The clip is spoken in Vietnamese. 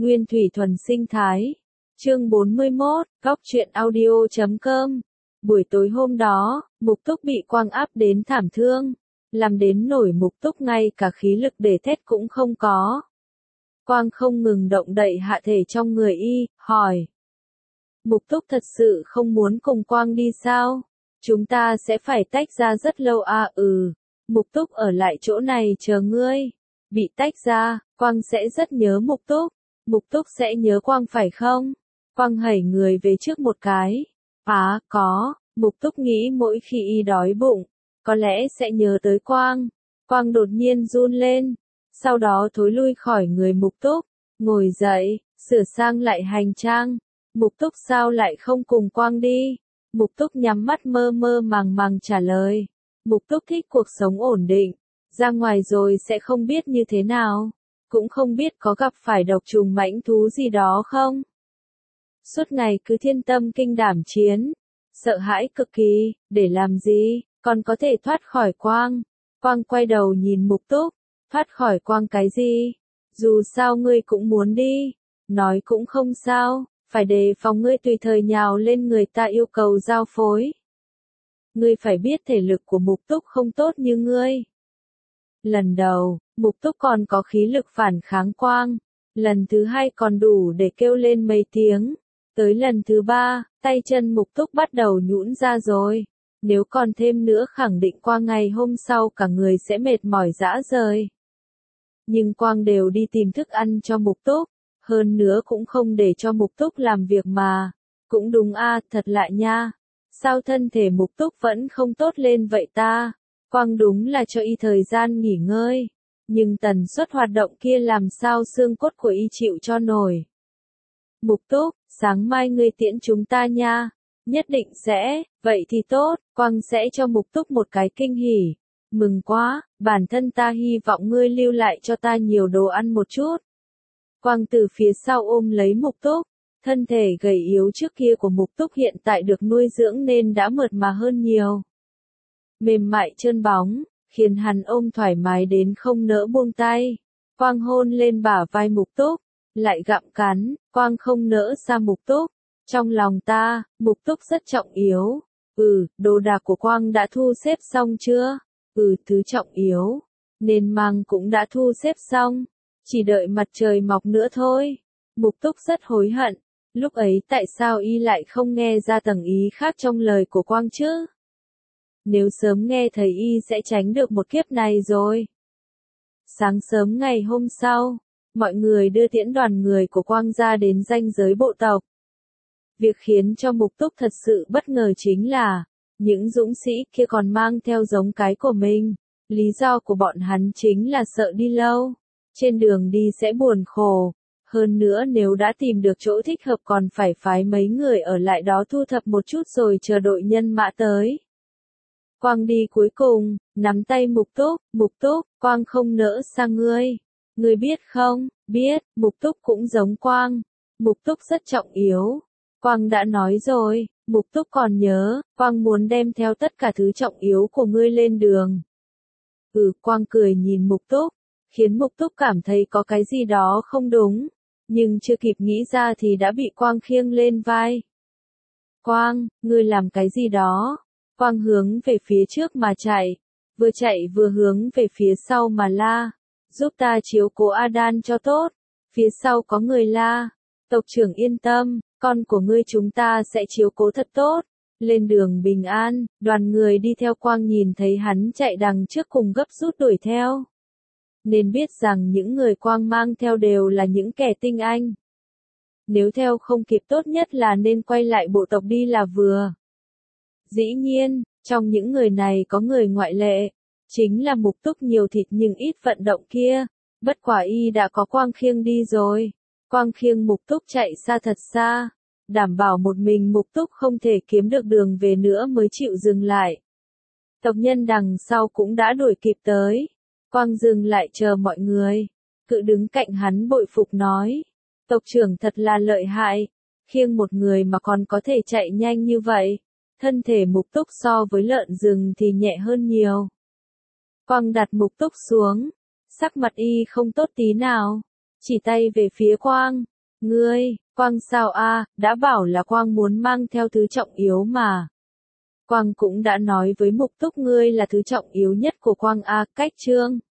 Nguyên thủy thuần sinh thái. Chương 41, Góc truyện audio.com. Buổi tối hôm đó, Mục Túc bị Quang áp đến thảm thương, làm đến nổi Mục Túc ngay cả khí lực để thét cũng không có. Quang không ngừng động đậy hạ thể trong người y, hỏi. Mục Túc thật sự không muốn cùng Quang đi sao? Chúng ta sẽ phải tách ra rất lâu à? Mục Túc ở lại chỗ này chờ ngươi. Bị tách ra, Quang sẽ rất nhớ Mục Túc. Mục Túc sẽ nhớ Quang phải không? Quang hẩy người về trước một cái. Có, Mục Túc nghĩ mỗi khi y đói bụng, có lẽ sẽ nhớ tới Quang. Quang đột nhiên run lên, sau đó thối lui khỏi người Mục Túc, ngồi dậy, sửa sang lại hành trang. Mục Túc sao lại không cùng Quang đi? Mục Túc nhắm mắt mơ mơ màng màng trả lời. Mục Túc thích cuộc sống ổn định, ra ngoài rồi sẽ không biết như thế nào, cũng không biết có gặp phải độc trùng mãnh thú gì đó không. Suốt ngày cứ thiên tâm kinh đảm chiến, sợ hãi cực kỳ, để làm gì, còn có thể thoát khỏi Quang. Quang quay đầu nhìn Mục Túc, thoát khỏi Quang cái gì? Dù sao ngươi cũng muốn đi, nói cũng không sao, phải đề phòng ngươi tùy thời nhào lên người ta yêu cầu giao phối. Ngươi phải biết thể lực của Mục Túc không tốt như ngươi. Lần đầu, Mục Túc còn có khí lực phản kháng Quang, lần thứ hai còn đủ để kêu lên mấy tiếng. Tới lần thứ ba, tay chân Mục Túc bắt đầu nhũn ra rồi. Nếu còn thêm nữa khẳng định qua ngày hôm sau cả người sẽ mệt mỏi rã rời. Nhưng Quang đều đi tìm thức ăn cho Mục Túc, hơn nữa cũng không để cho Mục Túc làm việc mà. Cũng đúng thật lạ nha. Sao thân thể Mục Túc vẫn không tốt lên vậy ta? Quang đúng là cho y thời gian nghỉ ngơi. Nhưng tần suất hoạt động kia làm sao xương cốt của y chịu cho nổi. Mục Túc, sáng mai ngươi tiễn chúng ta nha. Nhất định sẽ, vậy thì tốt, Quang sẽ cho Mục Túc một cái kinh hỉ. Mừng quá, bản thân ta hy vọng ngươi lưu lại cho ta nhiều đồ ăn một chút. Quang từ phía sau ôm lấy Mục Túc, thân thể gầy yếu trước kia của Mục Túc hiện tại được nuôi dưỡng nên đã mượt mà hơn nhiều. Mềm mại trơn bóng, khiến hắn ôm thoải mái đến không nỡ buông tay. Quang hôn lên bả vai Mục Túc, lại gặm cắn, Quang không nỡ xa Mục Túc. Trong lòng ta, Mục Túc rất trọng yếu. Đồ đạc của Quang đã thu xếp xong chưa? Thứ trọng yếu, nên mang cũng đã thu xếp xong. Chỉ đợi mặt trời mọc nữa thôi. Mục Túc rất hối hận. Lúc ấy tại sao y lại không nghe ra tầng ý khác trong lời của Quang chứ? Nếu sớm nghe thấy y sẽ tránh được một kiếp này rồi. Sáng sớm ngày hôm sau, mọi người đưa tiễn đoàn người của Quang ra đến ranh giới bộ tộc. Việc khiến cho Mục Túc thật sự bất ngờ chính là, những dũng sĩ kia còn mang theo giống cái của mình. Lý do của bọn hắn chính là sợ đi lâu, trên đường đi sẽ buồn khổ. Hơn nữa nếu đã tìm được chỗ thích hợp còn phải phái mấy người ở lại đó thu thập một chút rồi chờ đội nhân mã tới. Quang đi cuối cùng, nắm tay Mục Túc, Quang không nỡ xa ngươi. Ngươi biết không? Biết, Mục Túc cũng giống Quang. Mục Túc rất trọng yếu. Quang đã nói rồi, Mục Túc còn nhớ, Quang muốn đem theo tất cả thứ trọng yếu của ngươi lên đường. Quang cười nhìn Mục Túc, khiến Mục Túc cảm thấy có cái gì đó không đúng, nhưng chưa kịp nghĩ ra thì đã bị Quang khiêng lên vai. Quang, ngươi làm cái gì đó? Quang hướng về phía trước mà chạy vừa hướng về phía sau mà la, giúp ta chiếu cố Adan cho tốt. Phía sau có người la, tộc trưởng yên tâm, con của ngươi chúng ta sẽ chiếu cố thật tốt. Lên đường bình an, đoàn người đi theo Quang nhìn thấy hắn chạy đằng trước cùng gấp rút đuổi theo. Nên biết rằng những người Quang mang theo đều là những kẻ tinh anh. Nếu theo không kịp tốt nhất là nên quay lại bộ tộc đi là vừa. Dĩ nhiên, trong những người này có người ngoại lệ, chính là Mục Túc nhiều thịt nhưng ít vận động kia. Bất quả y đã có Quang khiêng đi rồi. Quang khiêng Mục Túc chạy xa thật xa, đảm bảo một mình Mục Túc không thể kiếm được đường về nữa mới chịu dừng lại. Tộc nhân đằng sau cũng đã đuổi kịp tới. Quang dừng lại chờ mọi người, cự đứng cạnh hắn bội phục nói. Tộc trưởng thật là lợi hại, khiêng một người mà còn có thể chạy nhanh như vậy. Thân thể Mục Túc so với lợn rừng thì nhẹ hơn nhiều. Quang đặt Mục Túc xuống, sắc mặt y không tốt tí nào. chỉ tay về phía Quang. Ngươi, Quang sao a, đã bảo là Quang muốn mang theo thứ trọng yếu mà. Quang cũng đã nói với Mục Túc ngươi là thứ trọng yếu nhất của Quang a, cách chương.